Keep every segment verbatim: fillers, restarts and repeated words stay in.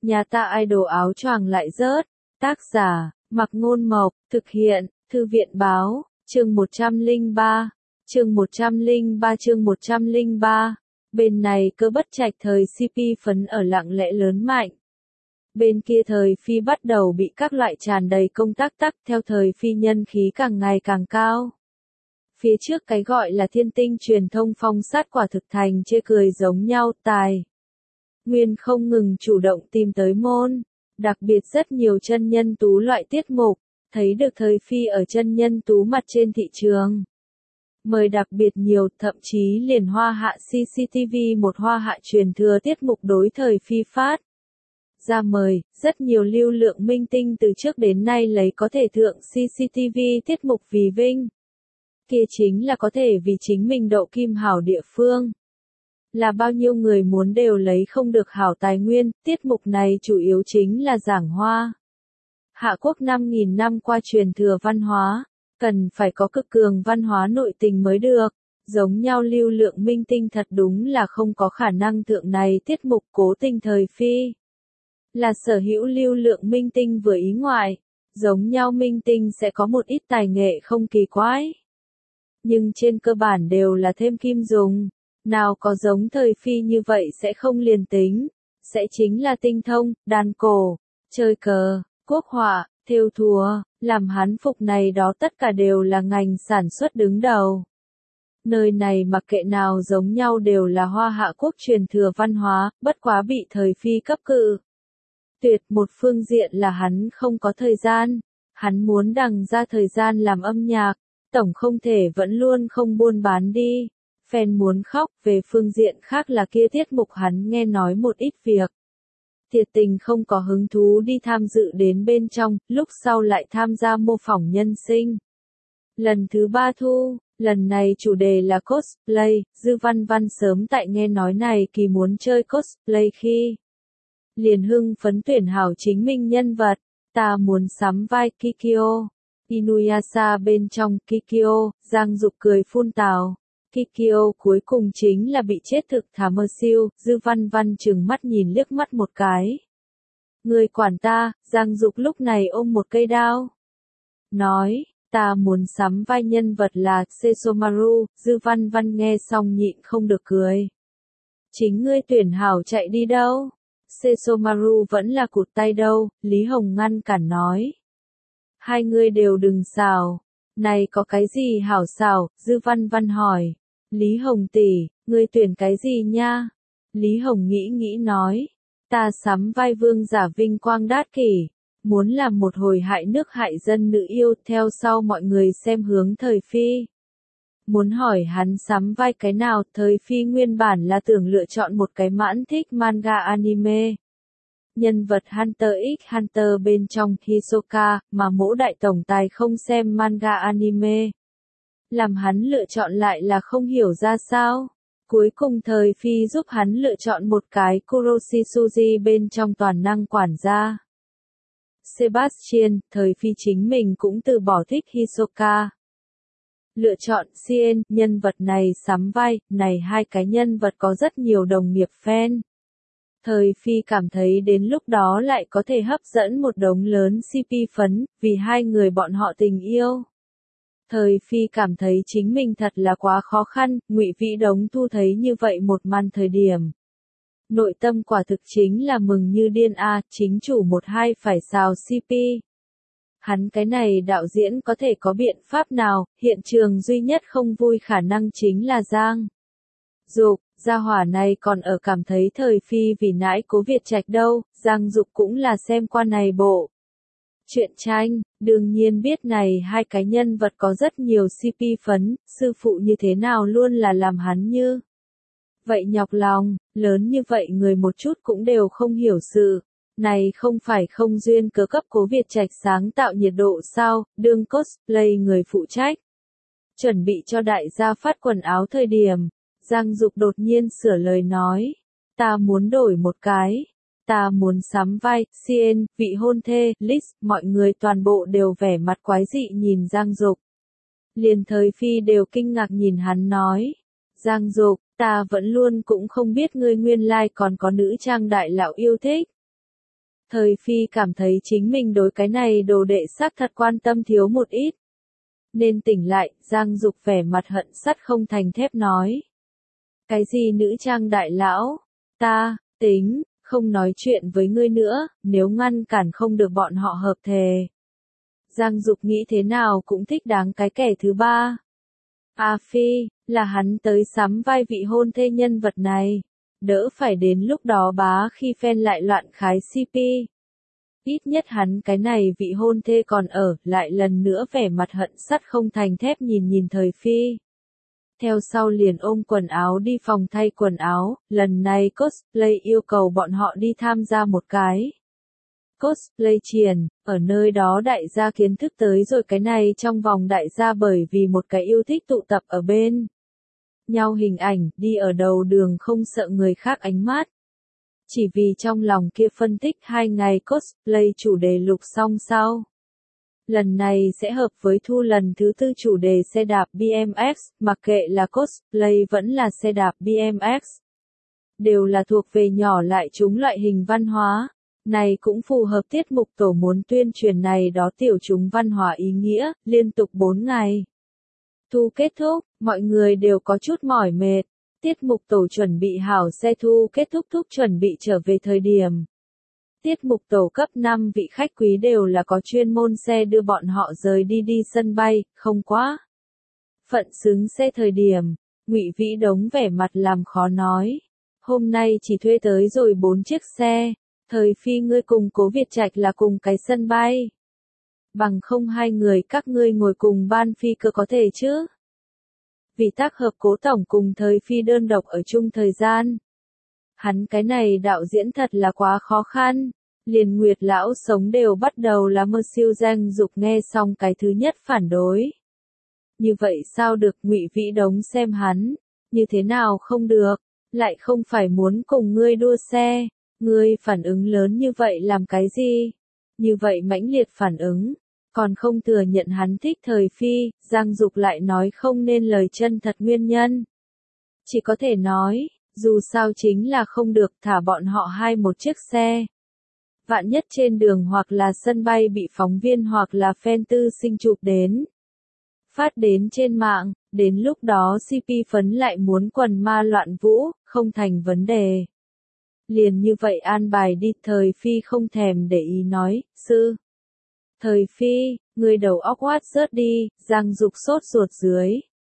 Nhà ta idol áo choàng lại rớt. Tác giả, Mặc Ngôn Mộc, thực hiện, Thư viện Báo, chương một trăm lẻ ba, chương một trăm lẻ ba chương một trăm lẻ ba. Bên này Cơ Bất Trạch thời xê pê phấn ở lặng lẽ lớn mạnh. Bên kia thời phi bắt đầu bị các loại tràn đầy công tác tắc theo thời phi nhân khí càng ngày càng cao. Phía trước cái gọi là thiên tinh truyền thông phong sát quả thực thành chê cười giống nhau tài. Nguyên không ngừng chủ động tìm tới môn, đặc biệt rất nhiều chân nhân tú loại tiết mục, thấy được thời phi ở chân nhân tú mặt trên thị trường. Mời đặc biệt nhiều, thậm chí liền hoa hạ xê xê tê vê một hoa hạ truyền thừa tiết mục đối thời phi phát. Ra mời, rất nhiều lưu lượng minh tinh từ trước đến nay lấy có thể thượng xê xê tê vê tiết mục vì vinh. Kia chính là có thể vì chính mình đậu kim hảo địa phương. Là bao nhiêu người muốn đều lấy không được hảo tài nguyên, tiết mục này chủ yếu chính là giảng hoa. Hạ quốc năm nghìn năm qua truyền thừa văn hóa, cần phải có cực cường văn hóa nội tình mới được. Giống nhau lưu lượng minh tinh thật đúng là không có khả năng thượng này tiết mục cố tình thời phi. Là sở hữu lưu lượng minh tinh vừa ý ngoại, giống nhau minh tinh sẽ có một ít tài nghệ không kỳ quái. Nhưng trên cơ bản đều là thêm kim dùng, nào có giống thời phi như vậy sẽ không liền tính, sẽ chính là tinh thông, đàn cổ, chơi cờ, quốc họa, thêu thùa, làm hán phục này đó tất cả đều là ngành sản xuất đứng đầu. Nơi này mặc kệ nào giống nhau đều là hoa hạ quốc truyền thừa văn hóa, bất quá bị thời phi cấp cự. Tuyệt một phương diện là hắn không có thời gian, hắn muốn đằng ra thời gian làm âm nhạc, tổng không thể vẫn luôn không buôn bán đi. Fan muốn khóc, về phương diện khác là kia tiết mục hắn nghe nói một ít việc. Thiệt tình không có hứng thú đi tham dự đến bên trong, lúc sau lại tham gia mô phỏng nhân sinh. Lần thứ ba thu, lần này chủ đề là cosplay, Dư Văn Văn sớm tại nghe nói này kỳ muốn chơi cosplay khi. Liền hưng phấn tuyển hảo chính mình nhân vật, ta muốn sắm vai Kikyo. Inuyasha bên trong Kikyo, Giang Dục cười phun tào. Kikyo cuối cùng chính là bị chết thực thả mơ siêu, Dư Văn Văn trừng mắt nhìn liếc mắt một cái. Người quản ta, Giang Dục lúc này ôm một cây đao. Nói, ta muốn sắm vai nhân vật là Sesomaru, Dư Văn Văn nghe xong nhịn không được cười. Chính ngươi tuyển hảo chạy đi đâu? Sesomaru vẫn là cụt tay đâu, Lý Hồng ngăn cản nói. Hai người đều đừng xào, này có cái gì hảo xào, Dư Văn Văn hỏi. Lý Hồng tỷ, ngươi tuyển cái gì nha? Lý Hồng nghĩ nghĩ nói, ta sắm vai vương giả vinh quang đát kỷ, muốn làm một hồi hại nước hại dân nữ yêu theo sau mọi người xem hướng thời phi. Muốn hỏi hắn sắm vai cái nào, thời phi nguyên bản là tưởng lựa chọn một cái mãn thích manga anime. Nhân vật Hunter x Hunter bên trong Hisoka, mà mỗi đại tổng tài không xem manga anime. Làm hắn lựa chọn lại là không hiểu ra sao. Cuối cùng thời phi giúp hắn lựa chọn một cái Kuroshitsuji bên trong toàn năng quản gia. Sebastian, thời phi chính mình cũng từ bỏ thích Hisoka. Lựa chọn Sien, nhân vật này sắm vai, này hai cái nhân vật có rất nhiều đồng nghiệp fan. Thời phi cảm thấy đến lúc đó lại có thể hấp dẫn một đống lớn xê pê phấn, vì hai người bọn họ tình yêu. Thời phi cảm thấy chính mình thật là quá khó khăn, Ngụy Vĩ Đống thu thấy như vậy một màn thời điểm. Nội tâm quả thực chính là mừng như điên a, chính chủ một hai phải xào xê pê. Hắn cái này đạo diễn có thể có biện pháp nào, hiện trường duy nhất không vui khả năng chính là Giang Dục, gia hỏa này còn ở cảm thấy thời phi vì nãi Cố Việt Trạch đâu, Giang Dục cũng là xem qua này bộ. Truyện tranh, đương nhiên biết này hai cái nhân vật có rất nhiều xê pê phấn, sư phụ như thế nào luôn là làm hắn như. Vậy nhọc lòng, lớn như vậy người một chút cũng đều không hiểu sự. Này không phải không duyên cớ cấp Cố Việt Trạch sáng tạo nhiệt độ sao, đương cosplay người phụ trách. Chuẩn bị cho đại gia phát quần áo thời điểm, Giang Dục đột nhiên sửa lời nói. Ta muốn đổi một cái. Ta muốn sắm vai, Sien, vị hôn thê, Liz, mọi người toàn bộ đều vẻ mặt quái dị nhìn Giang Dục. Liền thời phi đều kinh ngạc nhìn hắn nói. Giang Dục, ta vẫn luôn cũng không biết ngươi nguyên lai còn có nữ trang đại lão yêu thích. Thời Phi cảm thấy chính mình đối cái này đồ đệ xác thật quan tâm thiếu một ít. Nên tỉnh lại, Giang Dục vẻ mặt hận sắt không thành thép nói. Cái gì nữ trang đại lão? Ta, tính, không nói chuyện với ngươi nữa, nếu ngăn cản không được bọn họ hợp thề. Giang Dục nghĩ thế nào cũng thích đáng cái kẻ thứ ba. A Phi, là hắn tới sắm vai vị hôn thê nhân vật này. Đỡ phải đến lúc đó bá khi fan lại loạn khái xê pê. Ít nhất hắn cái này vị hôn thê còn ở, lại lần nữa vẻ mặt hận sắt không thành thép nhìn nhìn Thời Phi. Theo sau liền ôm quần áo đi phòng thay quần áo, lần này cosplay yêu cầu bọn họ đi tham gia một cái. Cosplay triển, ở nơi đó đại gia kiến thức tới rồi cái này trong vòng đại gia bởi vì một cái yêu thích tụ tập ở bên nhau hình ảnh, đi ở đầu đường không sợ người khác ánh mắt. Chỉ vì trong lòng kia phân tích hai ngày cosplay chủ đề lục xong sau. Lần này sẽ hợp với thu lần thứ tư chủ đề xe đạp bê em ích, mặc kệ là cosplay vẫn là xe đạp bê em ích. Đều là thuộc về nhỏ lại chúng loại hình văn hóa. Này cũng phù hợp tiết mục tổ muốn tuyên truyền này đó tiểu chúng văn hóa ý nghĩa, liên tục bốn ngày. Thu kết thúc, mọi người đều có chút mỏi mệt. Tiết mục tổ chuẩn bị hảo xe thu kết thúc thúc chuẩn bị trở về thời điểm. Tiết mục tổ cấp năm vị khách quý đều là có chuyên môn xe đưa bọn họ rời đi đi sân bay, không quá. Phận xứng xe thời điểm, Ngụy Vĩ Đống vẻ mặt làm khó nói. Hôm nay chỉ thuê tới rồi bốn chiếc xe, Thời Phi ngươi cùng Cố Việt Trạch là cùng cái sân bay. Bằng không hai người các ngươi ngồi cùng ban phi cơ có thể chứ? Vì tác hợp Cố Tổng cùng Thời Phi đơn độc ở chung thời gian. Hắn cái này đạo diễn thật là quá khó khăn. Liền Nguyệt lão sống đều bắt đầu là mơ siêu Giang Dục nghe xong cái thứ nhất phản đối. Như vậy sao được, Ngụy Vĩ Đống xem hắn, như thế nào không được, lại không phải muốn cùng ngươi đua xe, ngươi phản ứng lớn như vậy làm cái gì? Như vậy mãnh liệt phản ứng, còn không thừa nhận hắn thích Thời Phi, Giang Dục lại nói không nên lời chân thật nguyên nhân. Chỉ có thể nói, dù sao chính là không được thả bọn họ hai một chiếc xe. Vạn nhất trên đường hoặc là sân bay bị phóng viên hoặc là fan tư sinh chụp đến. Phát đến trên mạng, đến lúc đó xê pê phấn lại muốn quần ma loạn vũ, không thành vấn đề. Liền như vậy an bài đi, Thời Phi không thèm để ý nói, sư. Thời Phi, người đầu óc quát rớt đi, Giang Dục sốt ruột dưới.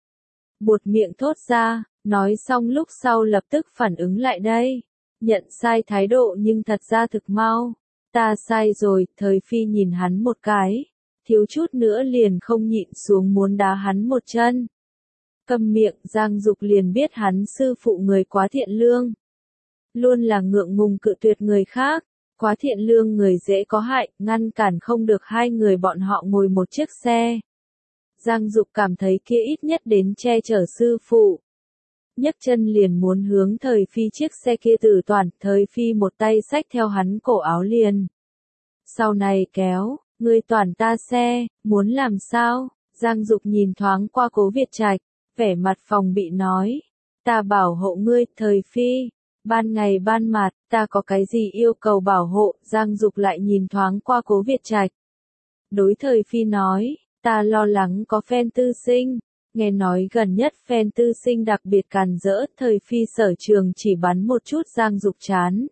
Buột miệng thốt ra, nói xong lúc sau lập tức phản ứng lại đây. Nhận sai thái độ nhưng thật ra thực mau. Ta sai rồi, Thời Phi nhìn hắn một cái. Thiếu chút nữa liền không nhịn xuống muốn đá hắn một chân. Câm miệng, Giang Dục liền biết hắn sư phụ người quá thiện lương. Luôn là ngượng ngùng cự tuyệt người khác. Quá thiện lương người dễ có hại, ngăn cản không được hai người bọn họ ngồi một chiếc xe. Giang Dục cảm thấy kia ít nhất đến che chở sư phụ. Nhấc chân liền muốn hướng Thời Phi chiếc xe kia tử toàn, Thời Phi một tay xách theo hắn cổ áo liền. Sau này kéo, ngươi toàn ta xe, muốn làm sao? Giang Dục nhìn thoáng qua Cố Việt Trạch, vẻ mặt phòng bị nói. Ta bảo hộ ngươi, Thời Phi. Ban ngày ban mặt, ta có cái gì yêu cầu bảo hộ? Giang Dục lại nhìn thoáng qua Cố Việt Trạch. Đối Thời Phi nói, ta lo lắng có fan tư sinh. Nghe nói gần nhất fan tư sinh đặc biệt càn rỡ, Thời Phi sở trường chỉ bắn một chút Giang Dục chán.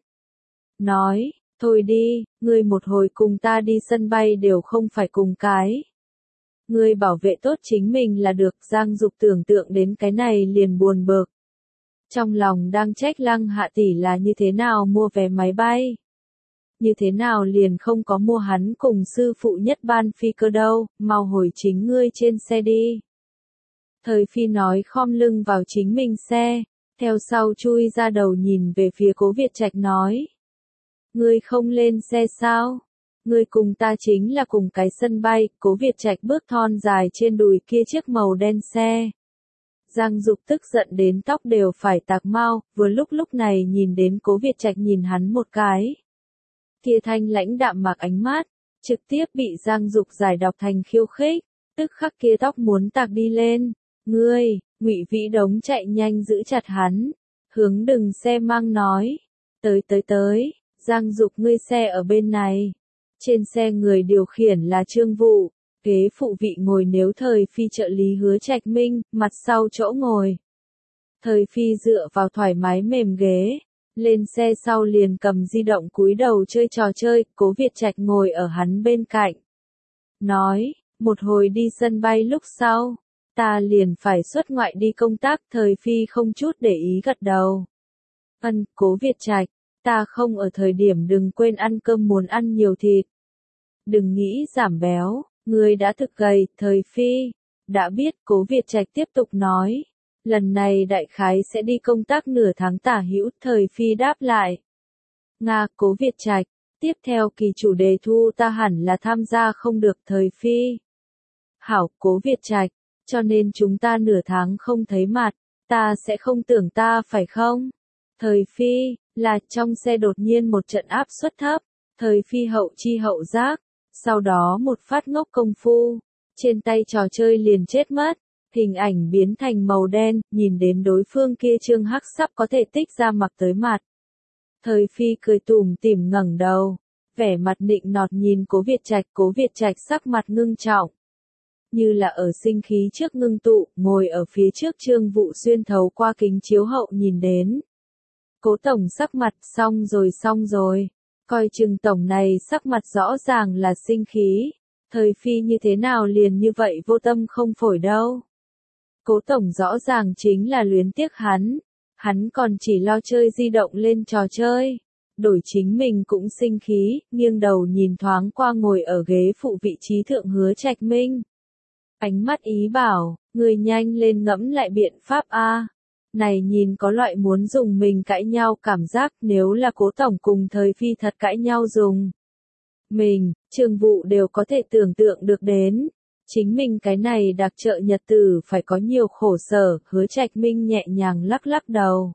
Nói, thôi đi, ngươi một hồi cùng ta đi sân bay đều không phải cùng cái. Ngươi bảo vệ tốt chính mình là được, Giang Dục tưởng tượng đến cái này liền buồn bực. Trong lòng đang trách Lăng Hạ tỷ là như thế nào mua vé máy bay. Như thế nào liền không có mua hắn cùng sư phụ nhất ban phi cơ đâu, mau hồi chính ngươi trên xe đi. Thời Phi nói khom lưng vào chính mình xe, theo sau chui ra đầu nhìn về phía Cố Việt Trạch nói. Ngươi không lên xe sao? Ngươi cùng ta chính là cùng cái sân bay, Cố Việt Trạch bước thon dài trên đùi kia chiếc màu đen xe. Giang Dục tức giận đến tóc đều phải tạc mau, vừa lúc lúc này nhìn đến Cố Việt Trạch nhìn hắn một cái. Kia thanh lãnh đạm mặc ánh mắt, trực tiếp bị Giang Dục giải đọc thành khiêu khích, tức khắc kia tóc muốn tạc đi lên. Ngươi, Ngụy Vĩ Đống chạy nhanh giữ chặt hắn, hướng đừng xe mang nói. Tới tới tới, Giang Dục ngươi xe ở bên này. Trên xe người điều khiển là Trương Vụ, ghế phụ vị ngồi nếu Thời Phi trợ lý Hứa Trạch Minh, mặt sau chỗ ngồi. Thời Phi dựa vào thoải mái mềm ghế, lên xe sau liền cầm di động cúi đầu chơi trò chơi, Cố Việt Trạch ngồi ở hắn bên cạnh. Nói, một hồi đi sân bay lúc sau, ta liền phải xuất ngoại đi công tác, Thời Phi không chút để ý gật đầu. Ân, Cố Việt Trạch, ta không ở thời điểm đừng quên ăn cơm, muốn ăn nhiều thịt. Đừng nghĩ giảm béo, ngươi đã thực gầy, Thời Phi. Đã biết, Cố Việt Trạch tiếp tục nói. Lần này đại khái sẽ đi công tác nửa tháng tả hữu, Thời Phi đáp lại. Nga, Cố Việt Trạch, tiếp theo kỳ chủ đề thu ta hẳn là tham gia không được, Thời Phi. Hảo, Cố Việt Trạch, cho nên chúng ta nửa tháng không thấy mặt, ta sẽ không tưởng ta phải không? Thời Phi, là trong xe đột nhiên một trận áp suất thấp, Thời Phi hậu chi hậu giác, sau đó một phát ngốc công phu, trên tay trò chơi liền chết mất. Hình ảnh biến thành màu đen, nhìn đến đối phương kia trương hắc sắp có thể tích ra mặc tới mặt. Thời Phi cười tủm tỉm ngẩng đầu, vẻ mặt nịnh nọt nhìn Cố Việt Trạch, Cố Việt Trạch sắc mặt ngưng trọng. Như là ở sinh khí trước ngưng tụ, ngồi ở phía trước Trương Vụ xuyên thấu qua kính chiếu hậu nhìn đến. Cố tổng sắc mặt, xong rồi xong rồi, coi chừng tổng này sắc mặt rõ ràng là sinh khí. Thời Phi như thế nào liền như vậy vô tâm không phổi đâu. Cố tổng rõ ràng chính là luyến tiếc hắn, hắn còn chỉ lo chơi di động lên trò chơi, đổi chính mình cũng sinh khí, nghiêng đầu nhìn thoáng qua ngồi ở ghế phụ vị trí thượng Hứa Trạch Minh. Ánh mắt ý bảo, người nhanh lên ngẫm lại biện pháp a. Này nhìn có loại muốn dùng mình cãi nhau cảm giác, nếu là Cố tổng cùng Thời Phi thật cãi nhau dùng. Mình, Trương Vụ đều có thể tưởng tượng được đến. Chính mình cái này đặc trợ nhật tử phải có nhiều khổ sở, Hứa Trạch Minh nhẹ nhàng lắc lắc đầu.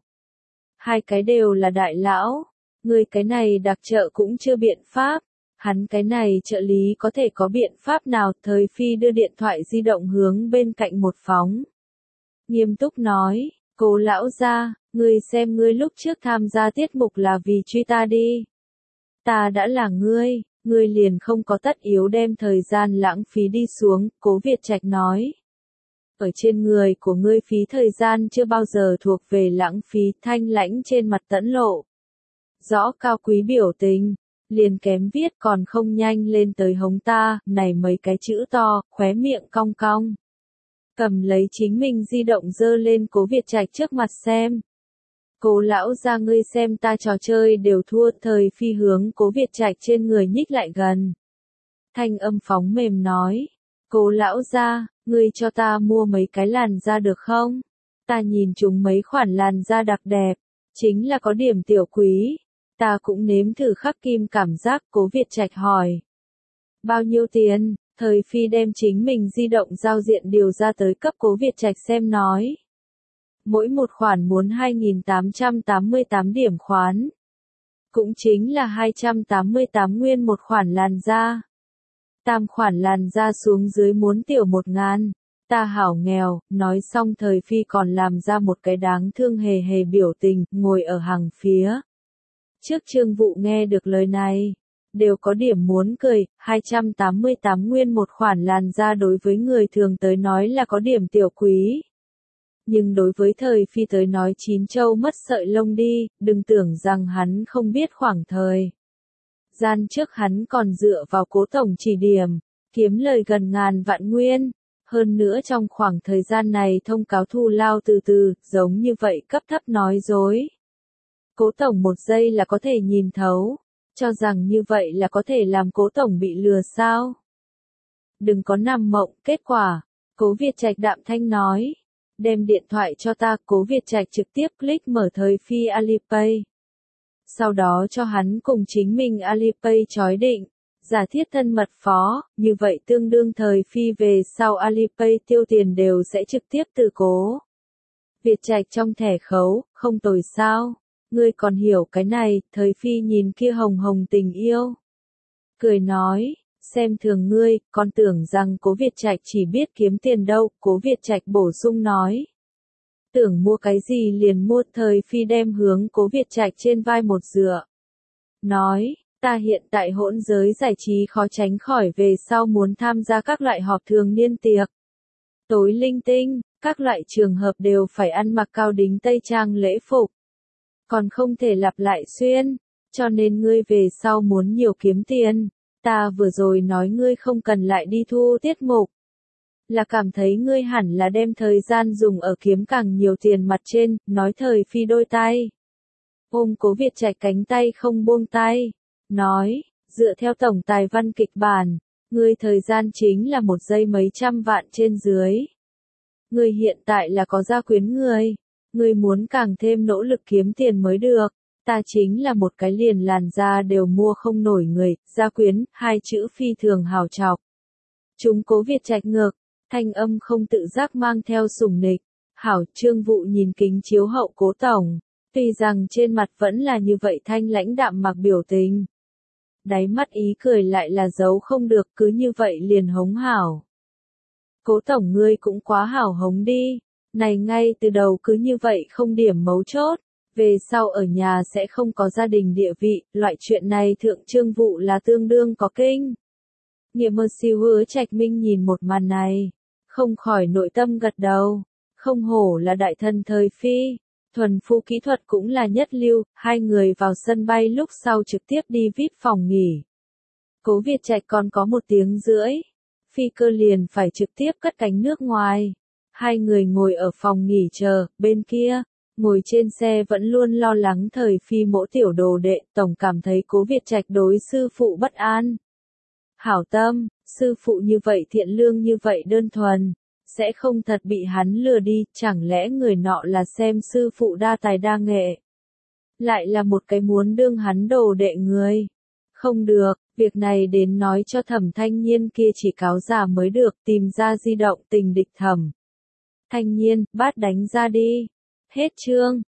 Hai cái đều là đại lão, người cái này đặc trợ cũng chưa biện pháp, hắn cái này trợ lý có thể có biện pháp nào? Thời Phi đưa điện thoại di động hướng bên cạnh một phóng. Nghiêm túc nói, Cố lão gia, ngươi xem ngươi lúc trước tham gia tiết mục là vì truy ta đi. Ta đã là ngươi. Ngươi liền không có tất yếu đem thời gian lãng phí đi xuống, Cố Việt Trạch nói. Ở trên người của ngươi phí thời gian chưa bao giờ thuộc về lãng phí, thanh lãnh trên mặt tẫn lộ. Rõ cao quý biểu tình, liền kém viết còn không nhanh lên tới hống ta, này mấy cái chữ to, khóe miệng cong cong. Cầm lấy chính mình di động dơ lên Cố Việt Trạch trước mặt xem. Cố lão gia ngươi xem ta trò chơi đều thua, Thời Phi hướng Cố Việt Trạch trên người nhích lại gần. Thanh âm phóng mềm nói, Cố lão gia, ngươi cho ta mua mấy cái làn da được không? Ta nhìn chúng mấy khoản làn da đặc đẹp, chính là có điểm tiểu quý, ta cũng nếm thử khắc kim cảm giác, Cố Việt Trạch hỏi. Bao nhiêu tiền? Thời Phi đem chính mình di động giao diện điều ra tới cấp Cố Việt Trạch xem nói. Mỗi một khoản muốn hai nghìn tám trăm tám mươi tám điểm khoán. Cũng chính là hai trăm tám mươi tám nguyên một khoản làn da. Tam khoản làn da xuống dưới muốn tiểu một ngàn. Ta hảo nghèo, nói xong Thời Phi còn làm ra một cái đáng thương hề hề biểu tình, ngồi ở hàng phía. Trước Trương Vụ nghe được lời này, đều có điểm muốn cười, hai trăm tám mươi tám nguyên một khoản làn da đối với người thường tới nói là có điểm tiểu quý. Nhưng đối với Thời Phi tới nói chín châu mất sợi lông đi, đừng tưởng rằng hắn không biết khoảng thời. Gian trước hắn còn dựa vào Cố tổng chỉ điểm, kiếm lời gần ngàn vạn nguyên. Hơn nữa trong khoảng thời gian này thông cáo thù lao từ từ, giống như vậy cấp thấp nói dối. Cố tổng một giây là có thể nhìn thấu, cho rằng như vậy là có thể làm Cố tổng bị lừa sao? Đừng có nằm mộng, kết quả, Cố Việt Trạch đạm thanh nói. Đem điện thoại cho ta, Cố Việt Trạch trực tiếp click mở Thời Phi Alipay. Sau đó cho hắn cùng chính mình Alipay chói định, giả thiết thân mật phó, như vậy tương đương Thời Phi về sau Alipay tiêu tiền đều sẽ trực tiếp từ Cố Việt Trạch trong thẻ khấu, không tồi sao? Ngươi còn hiểu cái này? Thời Phi nhìn kia hồng hồng tình yêu, cười nói. Xem thường ngươi, còn tưởng rằng Cố Việt Trạch chỉ biết kiếm tiền đâu, Cố Việt Trạch bổ sung nói. Tưởng mua cái gì liền mua, Thời Phi đem hướng Cố Việt Trạch trên vai một dựa. nói, ta hiện tại hỗn giới giải trí khó tránh khỏi về sau muốn tham gia các loại họp thường niên tiệc. Tối linh tinh, các loại trường hợp đều phải ăn mặc cao đính tây trang lễ phục. Còn không thể lặp lại xuyên, cho nên ngươi về sau muốn nhiều kiếm tiền. Ta vừa rồi nói ngươi không cần lại đi thu tiết mục. Là cảm thấy ngươi hẳn là đem thời gian dùng ở kiếm càng nhiều tiền mặt trên, nói thời phi đôi tay. Ôm Cố Việt Trạch cánh tay không buông tay. Nói, dựa theo tổng tài văn kịch bản, ngươi thời gian chính là một giây mấy trăm vạn trên dưới. Ngươi hiện tại là có gia quyến người. Ngươi muốn càng thêm nỗ lực kiếm tiền mới được. Ta chính là một cái liền làn da đều mua không nổi người, gia quyến, hai chữ phi thường hào chọc. Chúng Cố Việt Trạch ngược, thanh âm không tự giác mang theo sủng nịch. Hảo, Trương Vụ nhìn kính chiếu hậu Cố tổng. Tuy rằng trên mặt vẫn là như vậy thanh lãnh đạm mặc biểu tình. Đáy mắt ý cười lại là giấu không được, cứ như vậy liền hống hảo. Cố tổng ngươi cũng quá hảo hống đi. Này ngay từ đầu cứ như vậy không điểm mấu chốt. Về sau ở nhà sẽ không có gia đình địa vị, loại chuyện này thượng Trương Vụ là tương đương có kinh. Nghiệm mơ siêu hứa Trạch Minh nhìn một màn này. Không khỏi nội tâm gật đầu. Không hổ là đại thần thời phi. Thuần phu kỹ thuật cũng là nhất lưu, hai người vào sân bay lúc sau trực tiếp đi vi ai pi phòng nghỉ. Cố Việt Trạch còn có một tiếng rưỡi. Phi cơ liền phải trực tiếp cất cánh nước ngoài. Hai người ngồi ở phòng nghỉ chờ, bên kia, ngồi trên xe vẫn luôn lo lắng thời phi mỗ tiểu đồ đệ, tổng cảm thấy Cố Việt Trạch đối sư phụ bất an. Hảo tâm, sư phụ như vậy thiện lương như vậy đơn thuần, sẽ không thật bị hắn lừa đi, chẳng lẽ người nọ là xem sư phụ đa tài đa nghệ. Lại là một cái muốn đương hắn đồ đệ người. Không được, việc này đến nói cho Thẩm Thanh Nhiên kia chỉ cáo giả mới được, tìm ra di động tình địch Thẩm Thanh Nhiên, bát đánh ra đi. Hết chương.